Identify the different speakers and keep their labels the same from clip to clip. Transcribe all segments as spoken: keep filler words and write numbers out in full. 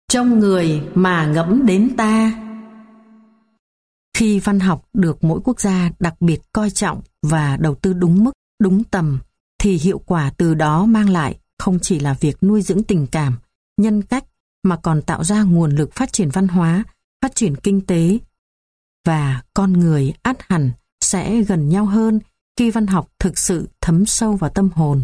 Speaker 1: Trong người mà ngẫm đến ta. Khi văn học được mỗi quốc gia đặc biệt coi trọng và đầu tư đúng mức, đúng tầm, thì hiệu quả từ đó mang lại không chỉ là việc nuôi dưỡng tình cảm, nhân cách, mà còn tạo ra nguồn lực phát triển văn hóa, phát triển kinh tế. Và con người ắt hẳn sẽ gần nhau hơn khi văn học thực sự thấm sâu vào tâm hồn.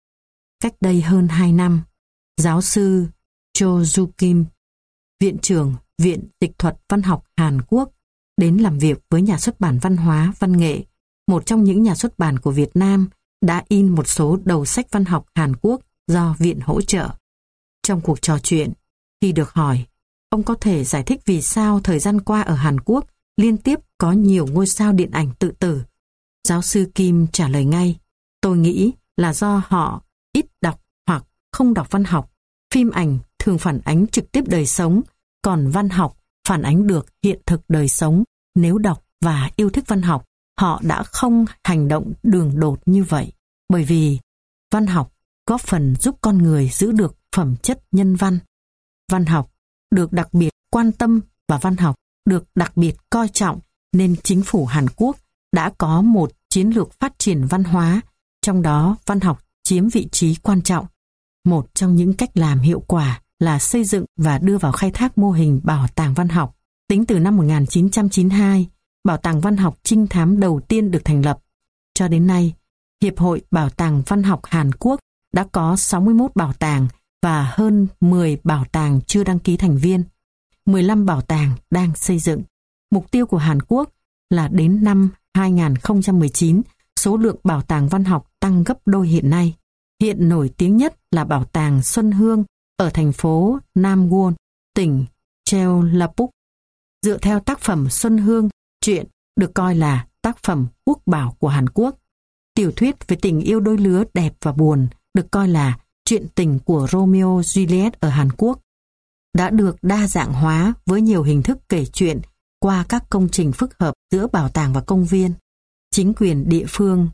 Speaker 1: Cách đây hơn hai năm, giáo sư Cho Ju Kim, Viện trưởng Viện Dịch thuật Văn học Hàn Quốc, đến làm việc với nhà xuất bản Văn hóa Văn nghệ, một trong những nhà xuất bản của Việt Nam, đã in một số đầu sách văn học Hàn Quốc do Viện hỗ trợ. Trong cuộc trò chuyện, khi được hỏi, ông có thể giải thích vì sao thời gian qua ở Hàn Quốc liên tiếp có nhiều ngôi sao điện ảnh tự tử. Giáo sư Kim trả lời ngay, tôi nghĩ là do họ ít đọc hoặc không đọc văn học. Phim ảnh thường phản ánh trực tiếp đời sống, còn văn học phản ánh được hiện thực đời sống. Nếu đọc và yêu thích văn học, họ đã không hành động đường đột như vậy. Bởi vì văn học góp phần giúp con người giữ được phẩm chất nhân văn. Văn học được đặc biệt quan tâm và văn học được đặc biệt coi trọng, nên chính phủ Hàn Quốc đã có một chiến lược phát triển văn hóa, trong đó văn học chiếm vị trí quan trọng. Một trong những cách làm hiệu quả là xây dựng và đưa vào khai thác mô hình bảo tàng văn học. Tính từ năm một nghìn chín trăm chín mươi hai, bảo tàng văn học trinh thám đầu tiên được thành lập. Cho đến nay, Hiệp hội Bảo tàng Văn học Hàn Quốc đã có sáu mươi mốt bảo tàng và hơn mười bảo tàng chưa đăng ký thành viên. mười lăm bảo tàng đang xây dựng. Mục tiêu của Hàn Quốc là đến năm hai nghìn không trăm mười chín, số lượng bảo tàng văn học tăng gấp đôi hiện nay. Hiện nổi tiếng nhất là Bảo tàng Xuân Hương ở thành phố Namwon, tỉnh Jeollabuk. Dựa theo tác phẩm Xuân Hương, truyện được coi là tác phẩm quốc bảo của Hàn Quốc. Tiểu thuyết về tình yêu đôi lứa đẹp và buồn được coi là truyện tình của Romeo Juliet ở Hàn Quốc. Đã được đa dạng hóa với nhiều hình thức kể chuyện qua các công trình phức hợp giữa bảo tàng và công viên. Chính quyền địa phương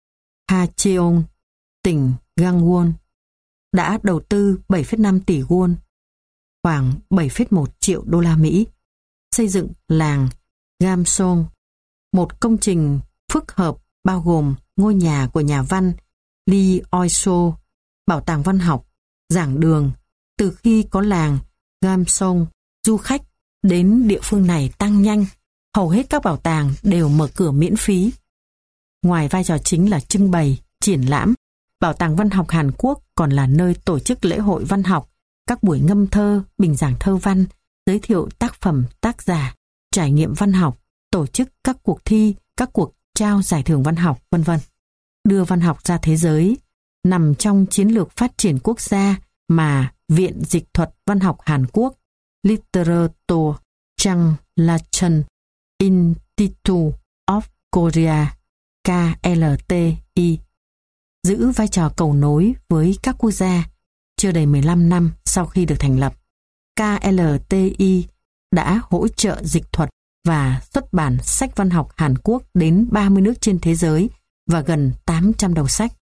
Speaker 1: Hacheon, tỉnh Gangwon, đã đầu tư bảy phẩy năm tỷ won, khoảng bảy phẩy một triệu đô la Mỹ, xây dựng làng Gamsong, một công trình phức hợp bao gồm ngôi nhà của nhà văn Lee Oi-so, bảo tàng văn học, giảng đường. Từ khi có làng Gamsong, du khách đến địa phương này tăng nhanh, hầu hết các bảo tàng đều mở cửa miễn phí. Ngoài vai trò chính là trưng bày, triển lãm, Bảo tàng Văn học Hàn Quốc còn là nơi tổ chức lễ hội văn học, các buổi ngâm thơ, bình giảng thơ văn, giới thiệu tác phẩm tác giả, trải nghiệm văn học, tổ chức các cuộc thi, các cuộc trao giải thưởng văn học, vân vân. Đưa văn học ra thế giới nằm trong chiến lược phát triển quốc gia mà Viện Dịch thuật Văn học Hàn Quốc Literatur Changlachon Institute of Korea K L T I giữ vai trò cầu nối với các quốc gia. Chưa đầy mười lăm năm sau khi được thành lập, K L T I đã hỗ trợ dịch thuật và xuất bản sách văn học Hàn Quốc đến ba mươi nước trên thế giới và gần tám trăm đầu sách.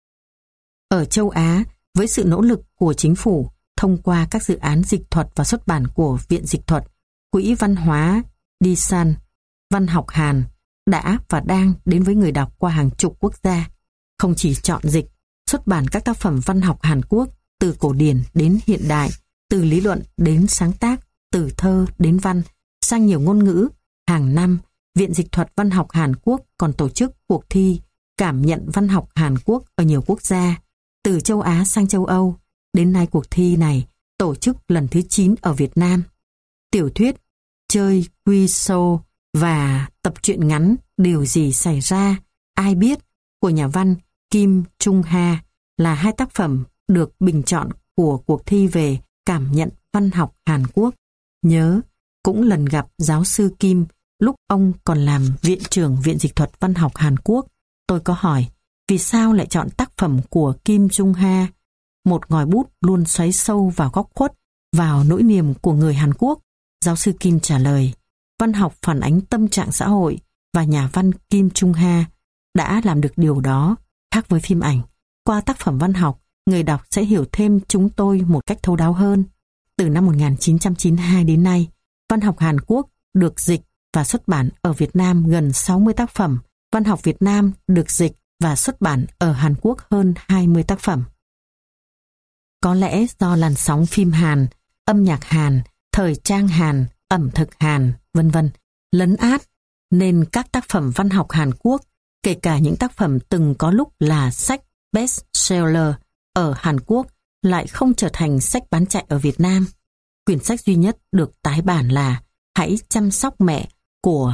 Speaker 1: Ở châu Á, với sự nỗ lực của chính phủ thông qua các dự án dịch thuật và xuất bản của Viện Dịch thuật, Quỹ Văn hóa Daesan, văn học Hàn đã và đang đến với người đọc qua hàng chục quốc gia. Không chỉ chọn dịch, xuất bản các tác phẩm văn học Hàn Quốc từ cổ điển đến hiện đại, từ lý luận đến sáng tác, từ thơ đến văn, sang nhiều ngôn ngữ. Hàng năm, Viện Dịch thuật Văn học Hàn Quốc còn tổ chức cuộc thi cảm nhận văn học Hàn Quốc ở nhiều quốc gia, từ châu Á sang châu Âu. Đến nay cuộc thi này tổ chức lần thứ chín ở Việt Nam. Tiểu thuyết Chơi Quy Sâu và tập truyện ngắn Điều gì xảy ra, ai biết của nhà văn Kim Trung Ha là hai tác phẩm được bình chọn của cuộc thi về cảm nhận văn học Hàn Quốc. Nhớ, cũng lần gặp giáo sư Kim lúc ông còn làm Viện trưởng Viện Dịch thuật Văn học Hàn Quốc. Tôi có hỏi, vì sao lại chọn tác phẩm của Kim Trung Ha, một ngòi bút luôn xoáy sâu vào góc khuất, vào nỗi niềm của người Hàn Quốc? Giáo sư Kim trả lời, văn học phản ánh tâm trạng xã hội và nhà văn Kim Trung Ha đã làm được điều đó. Khác với phim ảnh, qua tác phẩm văn học, người đọc sẽ hiểu thêm chúng tôi một cách thấu đáo hơn. Từ năm một nghìn chín trăm chín mươi hai đến nay, văn học Hàn Quốc được dịch và xuất bản ở Việt Nam gần sáu mươi tác phẩm. Văn học Việt Nam được dịch và xuất bản ở Hàn Quốc hơn hai mươi tác phẩm. Có lẽ do làn sóng phim Hàn, âm nhạc Hàn, thời trang Hàn, ẩm thực Hàn, vân vân lấn át, nên các tác phẩm văn học Hàn Quốc, kể cả những tác phẩm từng có lúc là sách bestseller ở Hàn Quốc, lại không trở thành sách bán chạy ở Việt Nam. Quyển sách duy nhất được tái bản là Hãy chăm sóc mẹ của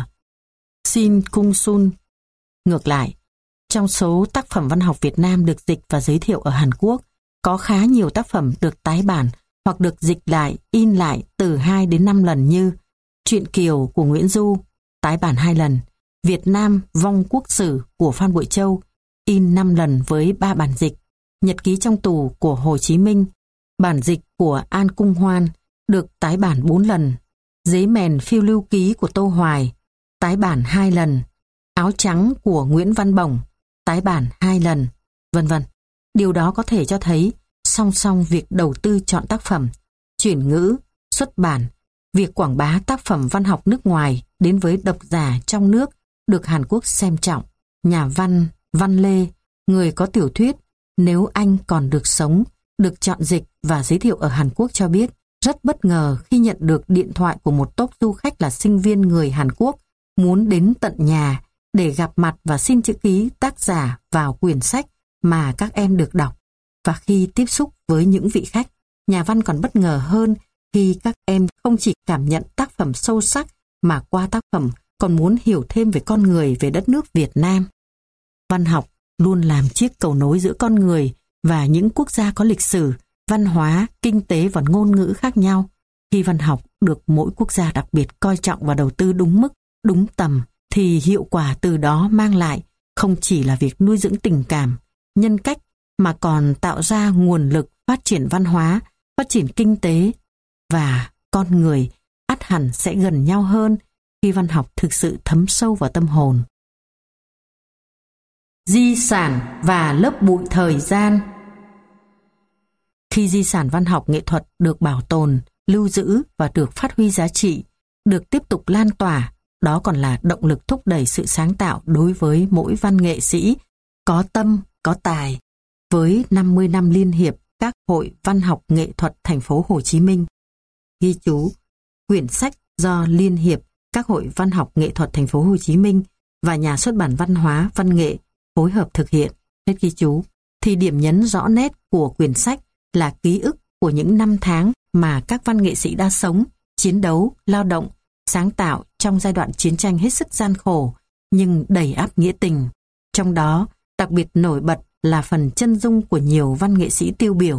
Speaker 1: Shin Kung-sun. Ngược lại, trong số tác phẩm văn học Việt Nam được dịch và giới thiệu ở Hàn Quốc, có khá nhiều tác phẩm được tái bản hoặc được dịch lại, in lại từ hai đến năm lần như Truyện Kiều của Nguyễn Du, tái bản hai lần, Việt Nam Vong Quốc Sử của Phan Bội Châu, in năm lần với ba bản dịch, Nhật ký trong tù của Hồ Chí Minh, bản dịch của An Cung Hoan, được tái bản bốn lần, Dế Mèn Phiêu Lưu Ký của Tô Hoài, tái bản hai lần, Áo Trắng của Nguyễn Văn Bổng, tái bản hai lần, vân vân. Điều đó có thể cho thấy song song việc đầu tư chọn tác phẩm, chuyển ngữ, xuất bản, việc quảng bá tác phẩm văn học nước ngoài đến với độc giả trong nước được Hàn Quốc xem trọng. Nhà văn Văn Lê, người có tiểu thuyết Nếu Anh Còn Được Sống, được chọn dịch và giới thiệu ở Hàn Quốc cho biết rất bất ngờ khi nhận được điện thoại của một tốp du khách là sinh viên người Hàn Quốc muốn đến tận nhà để gặp mặt và xin chữ ký tác giả vào quyển sách mà các em được đọc. Và khi tiếp xúc với những vị khách, nhà văn còn bất ngờ hơn khi các em không chỉ cảm nhận tác phẩm sâu sắc mà qua tác phẩm còn muốn hiểu thêm về con người, về đất nước Việt Nam. Văn học luôn làm chiếc cầu nối giữa con người và những quốc gia có lịch sử, văn hóa, kinh tế và ngôn ngữ khác nhau. Khi văn học được mỗi quốc gia đặc biệt coi trọng và đầu tư đúng mức, đúng tầm, thì hiệu quả từ đó mang lại không chỉ là việc nuôi dưỡng tình cảm, nhân cách, mà còn tạo ra nguồn lực phát triển văn hóa, phát triển kinh tế, và con người ắt hẳn sẽ gần nhau hơn khi văn học thực sự thấm sâu vào tâm hồn. Di sản và lớp bụi thời gian. Khi di sản văn học nghệ thuật được bảo tồn, lưu giữ và được phát huy giá trị, được tiếp tục lan tỏa, đó còn là động lực thúc đẩy sự sáng tạo đối với mỗi văn nghệ sĩ có tâm, có tài. Với năm mươi năm liên hiệp các hội văn học nghệ thuật thành phố Hồ Chí Minh. Ghi chú, quyển sách do Liên hiệp các hội văn học nghệ thuật thành phố Hồ Chí Minh và Nhà xuất bản Văn hóa Văn nghệ phối hợp thực hiện. Hết ghi chú. Thì điểm nhấn rõ nét của quyển sách là ký ức của những năm tháng mà các văn nghệ sĩ đã sống, chiến đấu, lao động, sáng tạo trong giai đoạn chiến tranh hết sức gian khổ nhưng đầy ắp nghĩa tình. Trong đó, đặc biệt nổi bật là phần chân dung của nhiều văn nghệ sĩ tiêu biểu.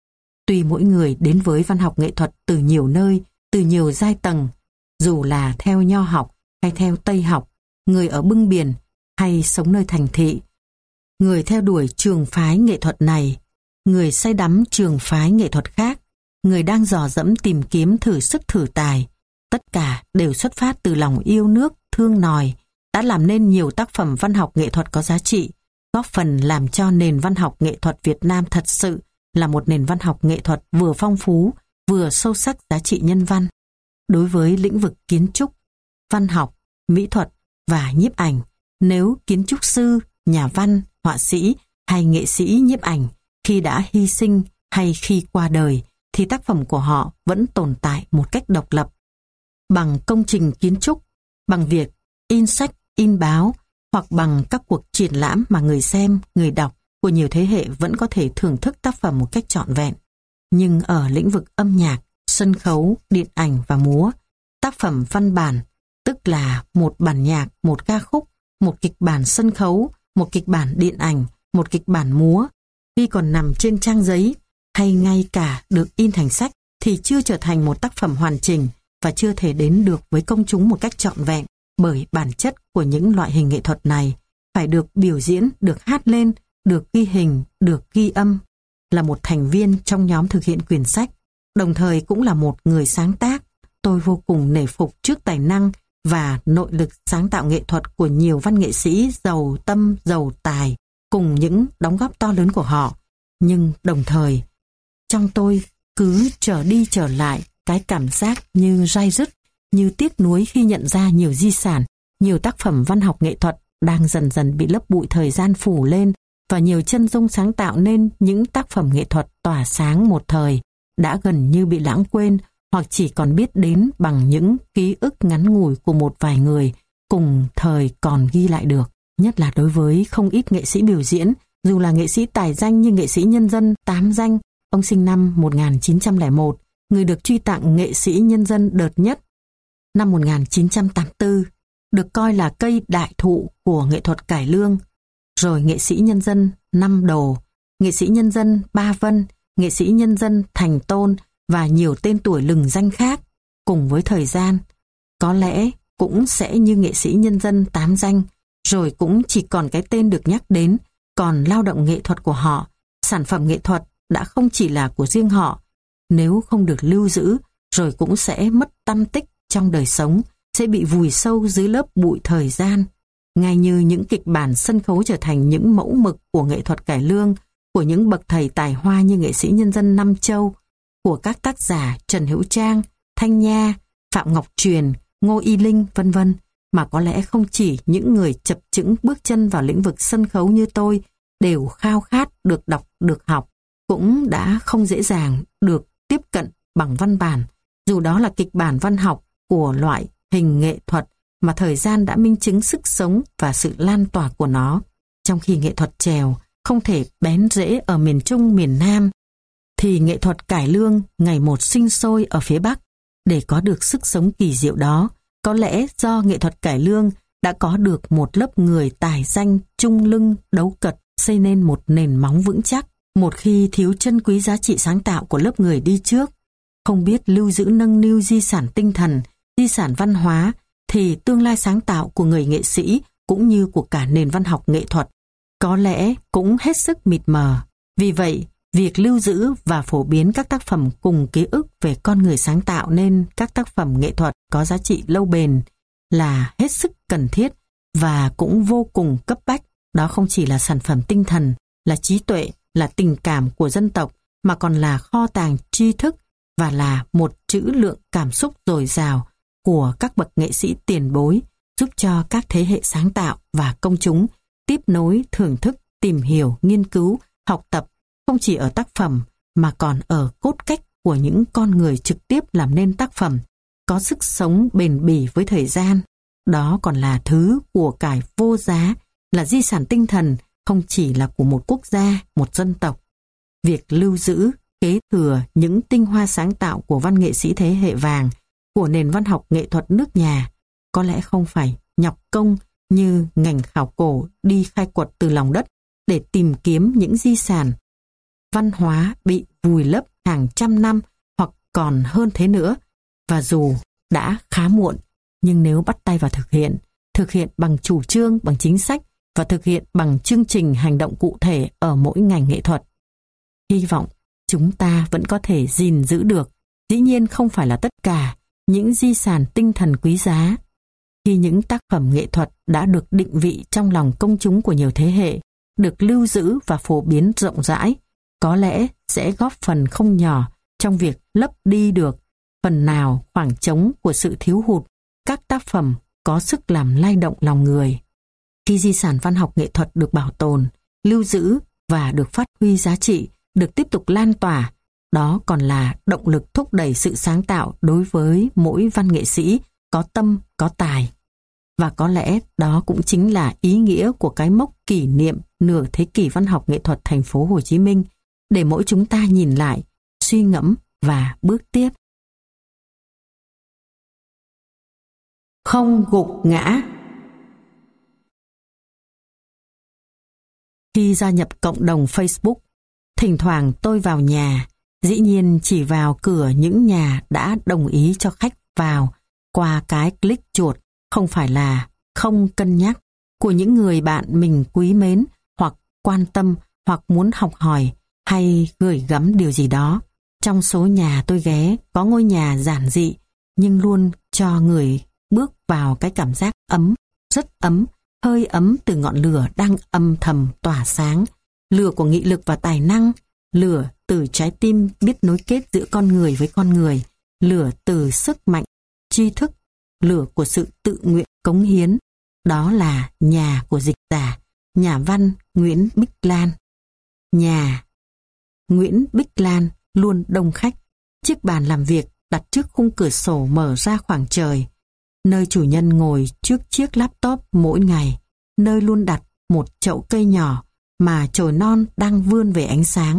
Speaker 1: Tuy mỗi người đến với văn học nghệ thuật từ nhiều nơi, từ nhiều giai tầng, dù là theo Nho học hay theo Tây học, người ở bưng biển hay sống nơi thành thị, người theo đuổi trường phái nghệ thuật này, người say đắm trường phái nghệ thuật khác, người đang dò dẫm tìm kiếm thử sức thử tài, tất cả đều xuất phát từ lòng yêu nước, thương nòi, đã làm nên nhiều tác phẩm văn học nghệ thuật có giá trị, góp phần làm cho nền văn học nghệ thuật Việt Nam thật sự là một nền văn học nghệ thuật vừa phong phú, vừa sâu sắc giá trị nhân văn. Đối với lĩnh vực kiến trúc, văn học, mỹ thuật và nhiếp ảnh, nếu kiến trúc sư, nhà văn, họa sĩ hay nghệ sĩ nhiếp ảnh khi đã hy sinh hay khi qua đời, thì tác phẩm của họ vẫn tồn tại một cách độc lập. Bằng công trình kiến trúc, bằng việc in sách, in báo, hoặc bằng các cuộc triển lãm mà người xem, người đọc của nhiều thế hệ vẫn có thể thưởng thức tác phẩm một cách trọn vẹn. Nhưng ở lĩnh vực âm nhạc, sân khấu, điện ảnh và múa, tác phẩm văn bản, tức là một bản nhạc, một ca khúc, một kịch bản sân khấu, một kịch bản điện ảnh, một kịch bản múa, khi còn nằm trên trang giấy hay ngay cả được in thành sách thì chưa trở thành một tác phẩm hoàn chỉnh và chưa thể đến được với công chúng một cách trọn vẹn, bởi bản chất của những loại hình nghệ thuật này phải được biểu diễn, được hát lên, được ghi hình, được ghi âm. Là một thành viên trong nhóm thực hiện quyển sách, đồng thời cũng là một người sáng tác, tôi vô cùng nể phục trước tài năng và nội lực sáng tạo nghệ thuật của nhiều văn nghệ sĩ giàu tâm, giàu tài, cùng những đóng góp to lớn của họ. Nhưng đồng thời, trong tôi cứ trở đi trở lại, cái cảm giác như rai rứt, như tiếc nuối khi nhận ra nhiều di sản, nhiều tác phẩm văn học nghệ thuật đang dần dần bị lớp bụi thời gian phủ lên, và nhiều chân dung sáng tạo nên những tác phẩm nghệ thuật tỏa sáng một thời đã gần như bị lãng quên, hoặc chỉ còn biết đến bằng những ký ức ngắn ngủi của một vài người cùng thời còn ghi lại được. Nhất là đối với không ít nghệ sĩ biểu diễn, dù là nghệ sĩ tài danh như nghệ sĩ nhân dân Tám Danh, ông sinh năm một nghìn chín trăm lẻ một, người được truy tặng nghệ sĩ nhân dân đợt nhất năm một nghìn chín trăm tám mươi tư, được coi là cây đại thụ của nghệ thuật cải lương, rồi nghệ sĩ nhân dân Năm Đồ, nghệ sĩ nhân dân Ba Vân, nghệ sĩ nhân dân Thành Tôn và nhiều tên tuổi lừng danh khác. Cùng với thời gian, có lẽ cũng sẽ như nghệ sĩ nhân dân Tám Danh, rồi cũng chỉ còn cái tên được nhắc đến, còn lao động nghệ thuật của họ, sản phẩm nghệ thuật đã không chỉ là của riêng họ. Nếu không được lưu giữ, rồi cũng sẽ mất tăm tích trong đời sống, sẽ bị vùi sâu dưới lớp bụi thời gian. Ngay như những kịch bản sân khấu trở thành những mẫu mực của nghệ thuật cải lương, của những bậc thầy tài hoa như nghệ sĩ nhân dân Nam Châu, của các tác giả Trần Hữu Trang, Thanh Nha, Phạm Ngọc Truyền, Ngô Y Linh, vân vân, mà có lẽ không chỉ những người chập chững bước chân vào lĩnh vực sân khấu như tôi đều khao khát được đọc, được học, cũng đã không dễ dàng được tiếp cận bằng văn bản, dù đó là kịch bản văn học của loại hình nghệ thuật mà thời gian đã minh chứng sức sống và sự lan tỏa của nó. Trong khi nghệ thuật chèo không thể bén rễ ở miền Trung, miền Nam, thì nghệ thuật cải lương ngày một sinh sôi ở phía Bắc. Để có được sức sống kỳ diệu đó, có lẽ do nghệ thuật cải lương đã có được một lớp người tài danh trung lưng đấu cật, xây nên một nền móng vững chắc. Một khi thiếu chân quý giá trị sáng tạo của lớp người đi trước, không biết lưu giữ nâng niu di sản tinh thần, di sản văn hóa, thì tương lai sáng tạo của người nghệ sĩ cũng như của cả nền văn học nghệ thuật có lẽ cũng hết sức mịt mờ. Vì vậy, việc lưu giữ và phổ biến các tác phẩm cùng ký ức về con người sáng tạo nên các tác phẩm nghệ thuật có giá trị lâu bền là hết sức cần thiết và cũng vô cùng cấp bách. Đó không chỉ là sản phẩm tinh thần, là trí tuệ, là tình cảm của dân tộc, mà còn là kho tàng tri thức và là một trữ lượng cảm xúc dồi dào của các bậc nghệ sĩ tiền bối, giúp cho các thế hệ sáng tạo và công chúng tiếp nối, thưởng thức, tìm hiểu, nghiên cứu, học tập, không chỉ ở tác phẩm mà còn ở cốt cách của những con người trực tiếp làm nên tác phẩm, có sức sống bền bỉ với thời gian. Đó còn là thứ của cải vô giá, là di sản tinh thần không chỉ là của một quốc gia, một dân tộc. Việc lưu giữ, kế thừa những tinh hoa sáng tạo của văn nghệ sĩ thế hệ vàng, của nền văn học nghệ thuật nước nhà, có lẽ không phải nhọc công như ngành khảo cổ đi khai quật từ lòng đất để tìm kiếm những di sản văn hóa bị vùi lấp hàng trăm năm hoặc còn hơn thế nữa. Và dù đã khá muộn, nhưng nếu bắt tay vào thực hiện, thực hiện bằng chủ trương, bằng chính sách và thực hiện bằng chương trình hành động cụ thể ở mỗi ngành nghệ thuật, hy vọng chúng ta vẫn có thể gìn giữ được, dĩ nhiên không phải là tất cả, những di sản tinh thần quý giá. Khi những tác phẩm nghệ thuật đã được định vị trong lòng công chúng của nhiều thế hệ, được lưu giữ và phổ biến rộng rãi, có lẽ sẽ góp phần không nhỏ trong việc lấp đi được phần nào khoảng trống của sự thiếu hụt các tác phẩm có sức làm lay động lòng người. Khi di sản văn học nghệ thuật được bảo tồn, lưu giữ và được phát huy giá trị, được tiếp tục lan tỏa, đó còn là động lực thúc đẩy sự sáng tạo đối với mỗi văn nghệ sĩ có tâm, có tài. Và có lẽ đó cũng chính là ý nghĩa của cái mốc kỷ niệm nửa thế kỷ văn học nghệ thuật thành phố Hồ Chí Minh, để mỗi chúng ta nhìn lại, suy ngẫm và bước tiếp. Không gục ngã. Khi gia nhập cộng đồng Facebook, thỉnh thoảng tôi vào nhà, dĩ nhiên chỉ vào cửa những nhà đã đồng ý cho khách vào qua cái click chuột, không phải là không cân nhắc, của những người bạn mình quý mến hoặc quan tâm hoặc muốn học hỏi hay gửi gắm điều gì đó. Trong số nhà tôi ghé có ngôi nhà giản dị nhưng luôn cho người bước vào cái cảm giác ấm, rất ấm, hơi ấm từ ngọn lửa đang âm thầm tỏa sáng, lửa của nghị lực và tài năng, lửa từ từ trái tim biết nối kết giữa con người với con người, lửa từ sức mạnh, tri thức, lửa của sự tự nguyện cống hiến. Đó là nhà của dịch giả, nhà văn Nguyễn Bích Lan. Nhà Nguyễn Bích Lan luôn đông khách. Chiếc bàn làm việc đặt trước khung cửa sổ mở ra khoảng trời, nơi chủ nhân ngồi trước chiếc laptop mỗi ngày, nơi luôn đặt một chậu cây nhỏ mà chồi non đang vươn về ánh sáng.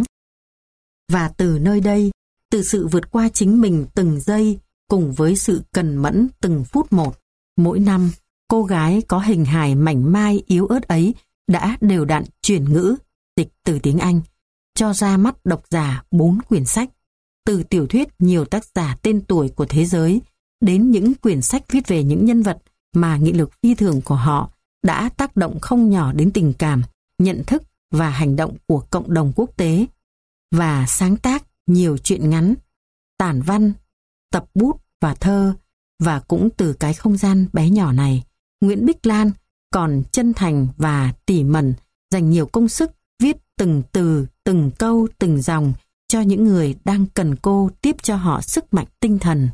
Speaker 1: Và từ nơi đây, từ sự vượt qua chính mình từng giây cùng với sự cần mẫn từng phút một, mỗi năm, cô gái có hình hài mảnh mai yếu ớt ấy đã đều đặn chuyển ngữ, dịch từ tiếng Anh, cho ra mắt độc giả bốn quyển sách, từ tiểu thuyết nhiều tác giả tên tuổi của thế giới đến những quyển sách viết về những nhân vật mà nghị lực phi thường của họ đã tác động không nhỏ đến tình cảm, nhận thức và hành động của cộng đồng quốc tế, và sáng tác nhiều truyện ngắn, tản văn, tập bút và thơ. Và cũng từ cái không gian bé nhỏ này, Nguyễn Bích Lan còn chân thành và tỉ mẩn dành nhiều công sức viết từng từ, từng câu, từng dòng cho những người đang cần cô tiếp cho họ sức mạnh tinh thần.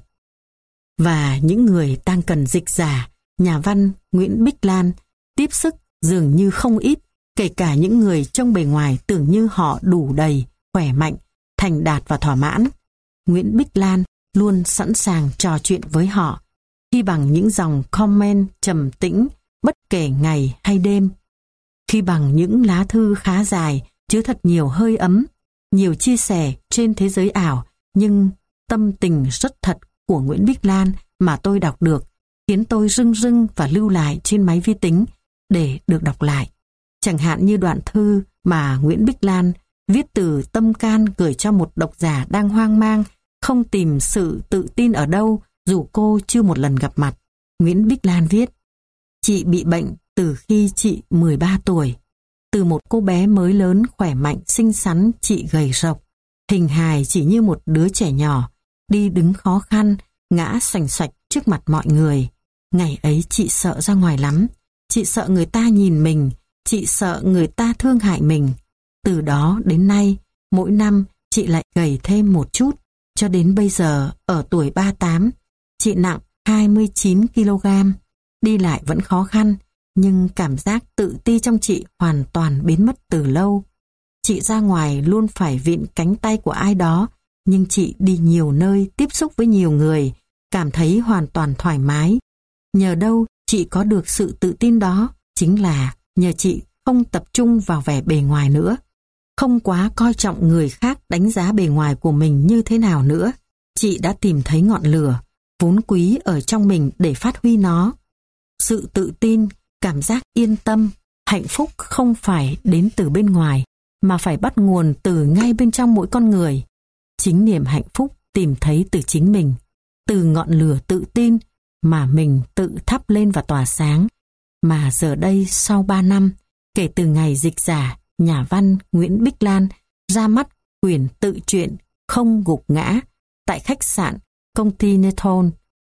Speaker 1: Và những người đang cần dịch giả, nhà văn Nguyễn Bích Lan tiếp sức dường như không ít, kể cả những người trông bề ngoài tưởng như họ đủ đầy, khỏe mạnh, thành đạt và thỏa mãn. Nguyễn Bích Lan luôn sẵn sàng trò chuyện với họ, khi bằng những dòng comment trầm tĩnh bất kể ngày hay đêm, khi bằng những lá thư khá dài chứa thật nhiều hơi ấm, nhiều chia sẻ trên thế giới ảo, nhưng tâm tình rất thật của Nguyễn Bích Lan mà tôi đọc được khiến tôi rưng rưng và lưu lại trên máy vi tính để được đọc lại. Chẳng hạn như đoạn thư mà Nguyễn Bích Lan viết từ tâm can gửi cho một độc giả đang hoang mang, không tìm sự tự tin ở đâu dù cô chưa một lần gặp mặt. Nguyễn Bích Lan viết: Chị bị bệnh từ khi chị mười ba tuổi. Từ một cô bé mới lớn khỏe mạnh xinh xắn, chị gầy rộc, hình hài chỉ như một đứa trẻ nhỏ, đi đứng khó khăn, ngã xoành xoạch trước mặt mọi người. Ngày ấy chị sợ ra ngoài lắm, chị sợ người ta nhìn mình, chị sợ người ta thương hại mình. Từ đó đến nay, mỗi năm chị lại gầy thêm một chút, cho đến bây giờ ở tuổi ba mươi tám, chị nặng hai mươi chín ki lô gam, đi lại vẫn khó khăn, nhưng cảm giác tự ti trong chị hoàn toàn biến mất từ lâu. Chị ra ngoài luôn phải vịn cánh tay của ai đó, nhưng chị đi nhiều nơi, tiếp xúc với nhiều người, cảm thấy hoàn toàn thoải mái. Nhờ đâu chị có được sự tự tin đó? Chính là nhờ chị không tập trung vào vẻ bề ngoài nữa, không quá coi trọng người khác đánh giá bề ngoài của mình như thế nào nữa. Chị đã tìm thấy ngọn lửa vốn quý ở trong mình để phát huy nó. Sự tự tin, cảm giác yên tâm, hạnh phúc không phải đến từ bên ngoài, mà phải bắt nguồn từ ngay bên trong mỗi con người. Chính niềm hạnh phúc tìm thấy từ chính mình, từ ngọn lửa tự tin mà mình tự thắp lên và tỏa sáng. Mà giờ đây sau ba năm, kể từ ngày dịch giả, nhà văn Nguyễn Bích Lan ra mắt quyển tự truyện Không gục ngã tại khách sạn Continental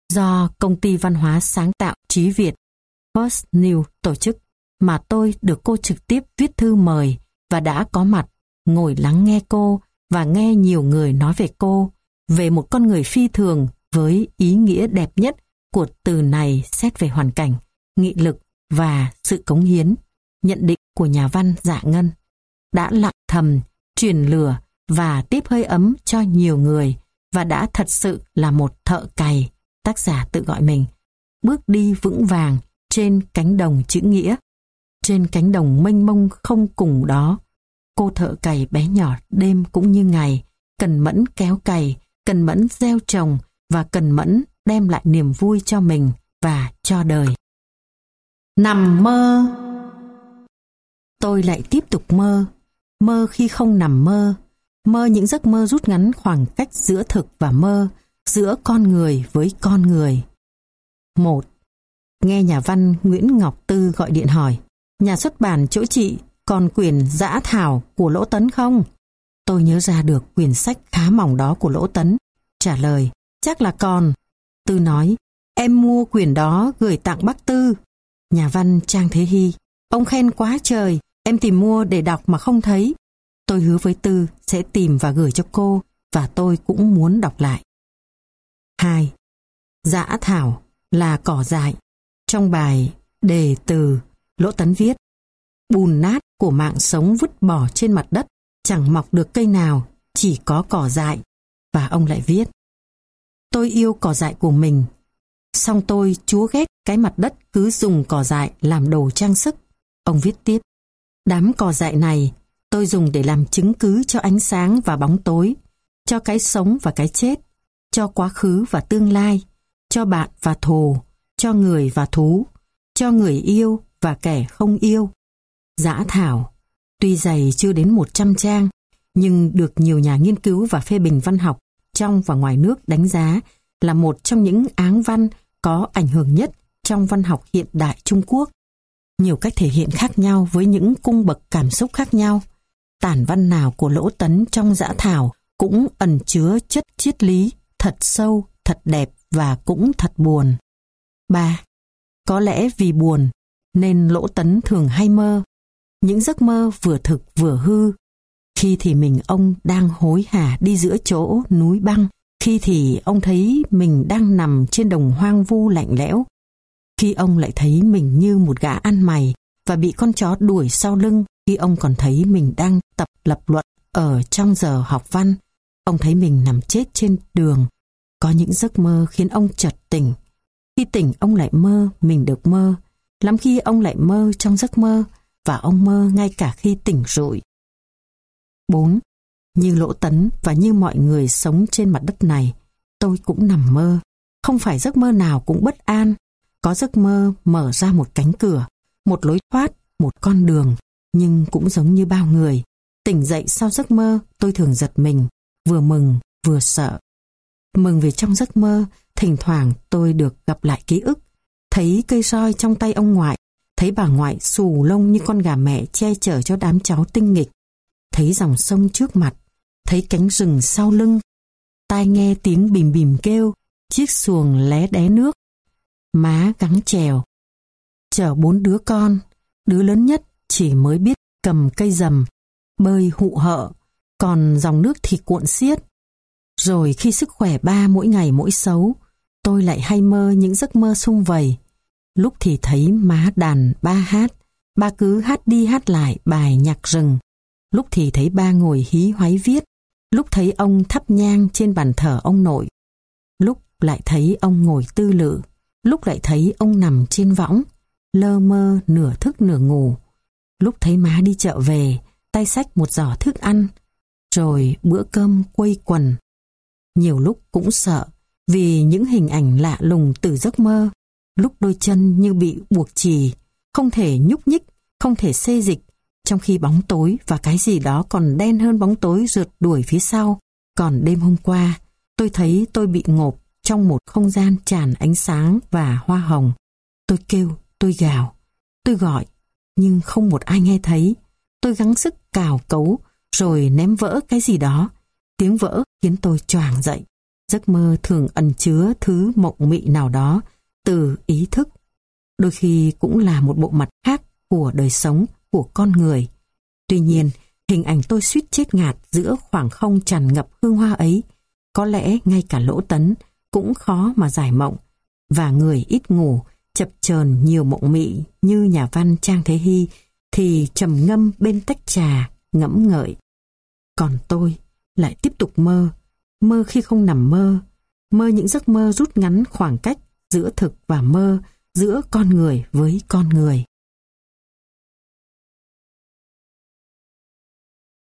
Speaker 1: do Công ty Văn hóa Sáng tạo Trí Việt First New tổ chức, mà tôi được cô trực tiếp viết thư mời và đã có mặt, ngồi lắng nghe cô và nghe nhiều người nói về cô, về một con người phi thường với ý nghĩa đẹp nhất của từ này xét về hoàn cảnh, nghị lực và sự cống hiến. Nhận định của nhà văn Dạ Ngân đã lặng thầm, truyền lửa và tiếp hơi ấm cho nhiều người, và đã thật sự là một thợ cày, tác giả tự gọi mình, bước đi vững vàng trên cánh đồng chữ nghĩa. Trên cánh đồng mênh mông không cùng đó, cô thợ cày bé nhỏ đêm cũng như ngày, cần mẫn kéo cày, cần mẫn gieo trồng và cần mẫn đem lại niềm vui cho mình và cho đời. Nằm mơ. Tôi lại tiếp tục mơ, mơ khi không nằm mơ, mơ những giấc mơ rút ngắn khoảng cách giữa thực và mơ, giữa con người với con người. Một. Nghe nhà văn Nguyễn Ngọc Tư gọi điện hỏi: nhà xuất bản chỗ chị còn quyển Dã Thảo của Lỗ Tấn không? Tôi nhớ ra được quyển sách khá mỏng đó của Lỗ Tấn, trả lời: chắc là còn. Tư nói: em mua quyển đó gửi tặng bác Tư. Nhà văn Trang Thế Hy: ông khen quá trời, em tìm mua để đọc mà không thấy. Tôi hứa với Tư sẽ tìm và gửi cho cô, và tôi cũng muốn đọc lại. hai. Dã thảo là cỏ dại. Trong bài Đề từ, Lỗ Tấn viết: bùn nát của mạng sống vứt bỏ trên mặt đất, chẳng mọc được cây nào, chỉ có cỏ dại. Và ông lại viết: tôi yêu cỏ dại của mình, song tôi chúa ghét cái mặt đất cứ dùng cỏ dại làm đồ trang sức. Ông viết tiếp: đám cỏ dại này tôi dùng để làm chứng cứ cho ánh sáng và bóng tối, cho cái sống và cái chết, cho quá khứ và tương lai, cho bạn và thù, cho người và thú, cho người yêu và kẻ không yêu. Dã thảo, tuy dày chưa đến một trăm trang, nhưng được nhiều nhà nghiên cứu và phê bình văn học trong và ngoài nước đánh giá là một trong những áng văn có ảnh hưởng nhất trong văn học hiện đại Trung Quốc. Nhiều cách thể hiện khác nhau với những cung bậc cảm xúc khác nhau. Tản văn nào của Lỗ Tấn trong Dã thảo cũng ẩn chứa chất triết lý thật sâu, thật đẹp và cũng thật buồn. ba. Có lẽ vì buồn nên Lỗ Tấn thường hay mơ. Những giấc mơ vừa thực vừa hư. Khi thì mình ông đang hối hả đi giữa chỗ núi băng, khi thì ông thấy mình đang nằm trên đồng hoang vu lạnh lẽo. Khi ông lại thấy mình như một gã ăn mày và bị con chó đuổi sau lưng. Khi ông còn thấy mình đang tập lập luận ở trong giờ học văn. Ông thấy mình nằm chết trên đường. Có những giấc mơ khiến ông chợt tỉnh. Khi tỉnh ông lại mơ mình được mơ. Lắm khi ông lại mơ trong giấc mơ, và ông mơ ngay cả khi tỉnh rụi. bốn. Như Lỗ Tấn và như mọi người sống trên mặt đất này, tôi cũng nằm mơ. Không phải giấc mơ nào cũng bất an. Có giấc mơ mở ra một cánh cửa, một lối thoát, một con đường, nhưng cũng giống như bao người. Tỉnh dậy sau giấc mơ, tôi thường giật mình, vừa mừng vừa sợ. Mừng vì trong giấc mơ, thỉnh thoảng tôi được gặp lại ký ức, thấy cây roi trong tay ông ngoại, thấy bà ngoại xù lông như con gà mẹ che chở cho đám cháu tinh nghịch, thấy dòng sông trước mặt, thấy cánh rừng sau lưng, tai nghe tiếng bìm bìm kêu, chiếc xuồng lé đé nước, má gắng chèo, chở bốn đứa con, đứa lớn nhất chỉ mới biết cầm cây dầm, bơi hụ hợ, còn dòng nước thì cuộn xiết. Rồi khi sức khỏe ba mỗi ngày mỗi xấu, tôi lại hay mơ những giấc mơ sum vầy. Lúc thì thấy má đàn ba hát, ba cứ hát đi hát lại bài nhạc rừng. Lúc thì thấy ba ngồi hí hoáy viết, lúc thấy ông thắp nhang trên bàn thờ ông nội. Lúc lại thấy ông ngồi tư lự, lúc lại thấy ông nằm trên võng, lơ mơ nửa thức nửa ngủ. Lúc thấy má đi chợ về, tay xách một giỏ thức ăn, rồi bữa cơm quây quần. Nhiều lúc cũng sợ vì những hình ảnh lạ lùng từ giấc mơ. Lúc đôi chân như bị buộc chì, không thể nhúc nhích, không thể xê dịch, trong khi bóng tối và cái gì đó còn đen hơn bóng tối rượt đuổi phía sau. Còn đêm hôm qua, tôi thấy tôi bị ngộp trong một không gian tràn ánh sáng và hoa hồng. Tôi kêu, tôi gào, tôi gọi, nhưng không một ai nghe thấy. Tôi gắng sức cào cấu, rồi ném vỡ cái gì đó. Tiếng vỡ khiến tôi choàng dậy. Giấc mơ thường ẩn chứa thứ mộng mị nào đó từ ý thức. Đôi khi cũng là một bộ mặt khác của đời sống của con người. Tuy nhiên, hình ảnh tôi suýt chết ngạt giữa khoảng không tràn ngập hương hoa ấy, có lẽ ngay cả Lỗ Tấn cũng khó mà giải mộng. Và người ít ngủ, chập chờn nhiều mộng mị như nhà văn Trang Thế Hy thì trầm ngâm bên tách trà, ngẫm ngợi. Còn tôi lại tiếp tục mơ, mơ khi không nằm mơ, mơ những giấc mơ rút ngắn khoảng cách giữa thực và mơ, giữa con người với con người.